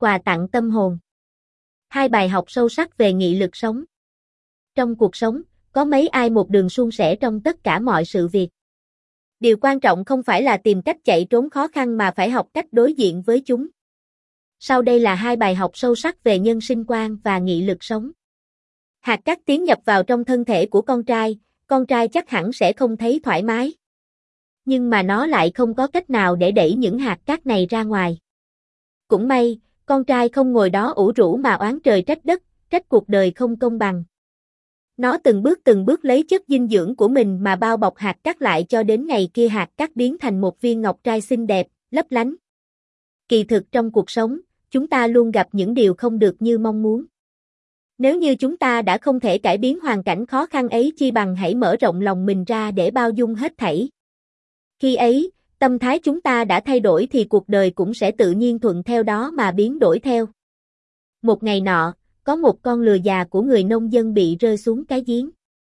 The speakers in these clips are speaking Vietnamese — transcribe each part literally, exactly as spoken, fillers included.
Quà tặng tâm hồn. Hai bài học sâu sắc về nghị lực sống. Trong cuộc sống, có mấy ai một đường suôn sẻ trong tất cả mọi sự việc. Điều quan trọng không phải là tìm cách chạy trốn khó khăn mà phải học cách đối diện với chúng. Sau đây là hai bài học sâu sắc về nhân sinh quan và nghị lực sống. Hạt cát tiến nhập vào trong thân thể của con trai, con trai chắc hẳn sẽ không thấy thoải mái. Nhưng mà nó lại không có cách nào để đẩy những hạt cát này ra ngoài. Cũng may, con trai không ngồi đó ủ rũ mà oán trời trách đất, trách cuộc đời không công bằng. Nó từng bước từng bước lấy chất dinh dưỡng của mình mà bao bọc hạt cát lại cho đến ngày kia hạt cát biến thành một viên ngọc trai xinh đẹp, lấp lánh. Kỳ thực trong cuộc sống, chúng ta luôn gặp những điều không được như mong muốn. Nếu như chúng ta đã không thể cải biến hoàn cảnh khó khăn ấy chi bằng hãy mở rộng lòng mình ra để bao dung hết thảy. Khi ấy, tâm thái chúng ta đã thay đổi thì cuộc đời cũng sẽ tự nhiên thuận theo đó mà biến đổi theo. Một ngày nọ, có một con lừa già của người nông dân bị rơi xuống cái giếng.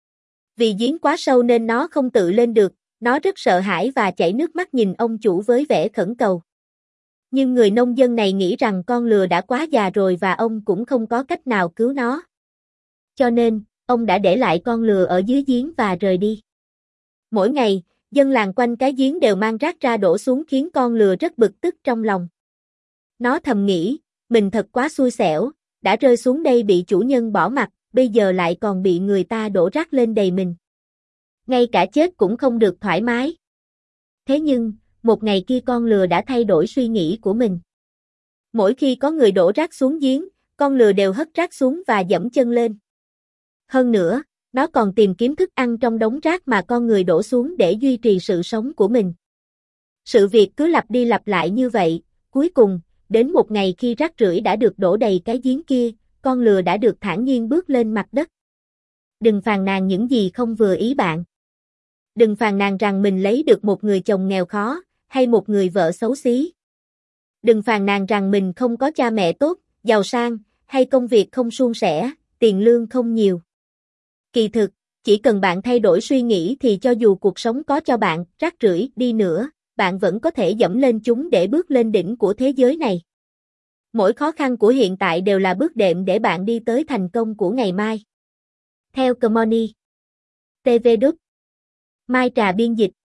Vì giếng quá sâu nên nó không tự lên được, nó rất sợ hãi và chảy nước mắt nhìn ông chủ với vẻ khẩn cầu. Nhưng người nông dân này nghĩ rằng con lừa đã quá già rồi và ông cũng không có cách nào cứu nó. Cho nên, ông đã để lại con lừa ở dưới giếng và rời đi. Mỗi ngày, dân làng quanh cái giếng đều mang rác ra đổ xuống khiến con lừa rất bực tức trong lòng. Nó thầm nghĩ, mình thật quá xui xẻo, đã rơi xuống đây bị chủ nhân bỏ mặc, bây giờ lại còn bị người ta đổ rác lên đầy mình. Ngay cả chết cũng không được thoải mái. Thế nhưng, một ngày kia con lừa đã thay đổi suy nghĩ của mình. Mỗi khi có người đổ rác xuống giếng, con lừa đều hất rác xuống và giẫm chân lên. Hơn nữa, nó còn tìm kiếm thức ăn trong đống rác mà con người đổ xuống để duy trì sự sống của mình. Sự việc cứ lặp đi lặp lại như vậy, cuối cùng, đến một ngày khi rác rưởi đã được đổ đầy cái giếng kia, con lừa đã được thản nhiên bước lên mặt đất. Đừng phàn nàn những gì không vừa ý bạn. Đừng phàn nàn rằng mình lấy được một người chồng nghèo khó, hay một người vợ xấu xí. Đừng phàn nàn rằng mình không có cha mẹ tốt, giàu sang, hay công việc không suôn sẻ, tiền lương không nhiều. Kỳ thực, chỉ cần bạn thay đổi suy nghĩ thì cho dù cuộc sống có cho bạn rác rưởi đi nữa, bạn vẫn có thể dẫm lên chúng để bước lên đỉnh của thế giới này. Mỗi khó khăn của hiện tại đều là bước đệm để bạn đi tới thành công của ngày mai. Theo Commonly. tê vê Đúc. Mai Trà biên dịch.